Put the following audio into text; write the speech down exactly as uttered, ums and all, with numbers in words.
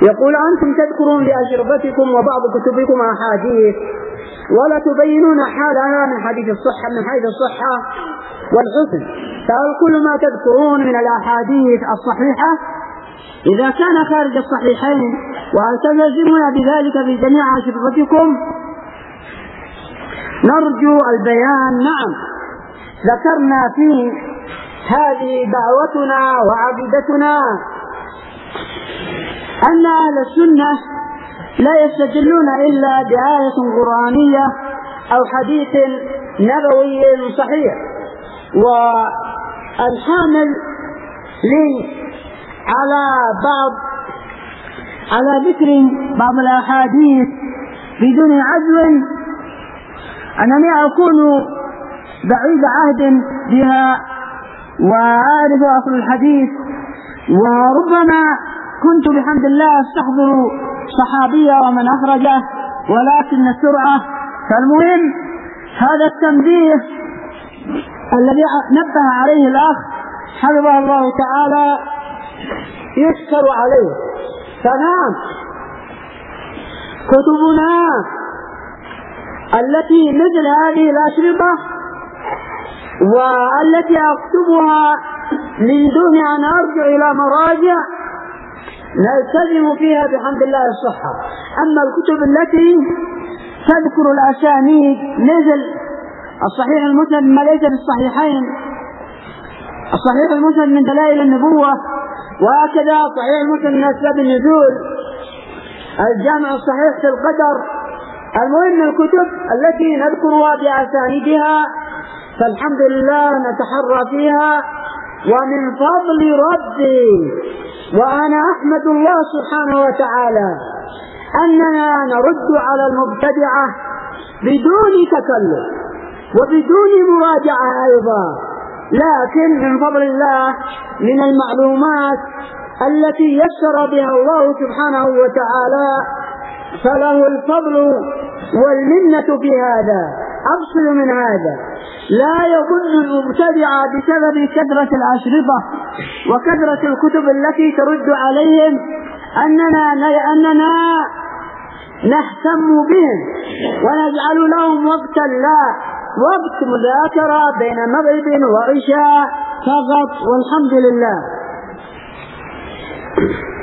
يقول أنتم تذكرون بأشربتكم وبعض كتبكم أحاديث ولا تبينون حالها من حديث الصحة من حيث الصحة والحسن، فهل كل ما تذكرون من الأحاديث الصحيحة إذا كان خارج الصحيحين وهل تلزمون بذلك في جميع أشربتكم؟ نرجو البيان. نعم، ذكرنا في هذه دعوتنا وعقيدتنا أن أهل السنة لا يستدلون إلا بآية قرآنية أو حديث نبوي صحيح، والحامل لي على بعض على ذكر بعض الأحاديث بدون عزو أنني أكون بعيد عهد بها وأعرف أصل الحديث، وربما كنت بحمد الله أستحضر صحابية ومن أخرجه ولكن السرعة. فالمهم هذا التنبيه الذي نبه عليه الأخ حفظه الله تعالى يشكر عليه. فنعم، كتبنا التي مثل هذه الأشرطة والتي أكتبها من دون أن أرجع إلى مراجع نلتزم فيها بحمد الله الصحة. أما الكتب التي تذكر الأسانيد مثل الصحيح المسند ما ليس في الصحيحين، الصحيح المسند من دلائل النبوة، وهكذا صحيح المسند من أسباب النزول، الجامع الصحيح في القدر. المهم الكتب التي نذكرها بأسانيدها فالحمد لله نتحرى فيها، ومن فضل ربي وأنا أحمد الله سبحانه وتعالى أننا نرد على المبتدعة بدون تكلف وبدون مراجعة أيضا، لكن من فضل الله من المعلومات التي يسر بها الله سبحانه وتعالى فله الفضل والمنة في هذا. أبصر من هذا لا يظن المبتدع بسبب كثرة الأشرطة وكثرة الكتب التي ترد عليهم أننا أننا نهتم بهم ونجعل لهم وقتا، لا، وقت مذاكرة بين مغرب وعشاء فقط، والحمد لله.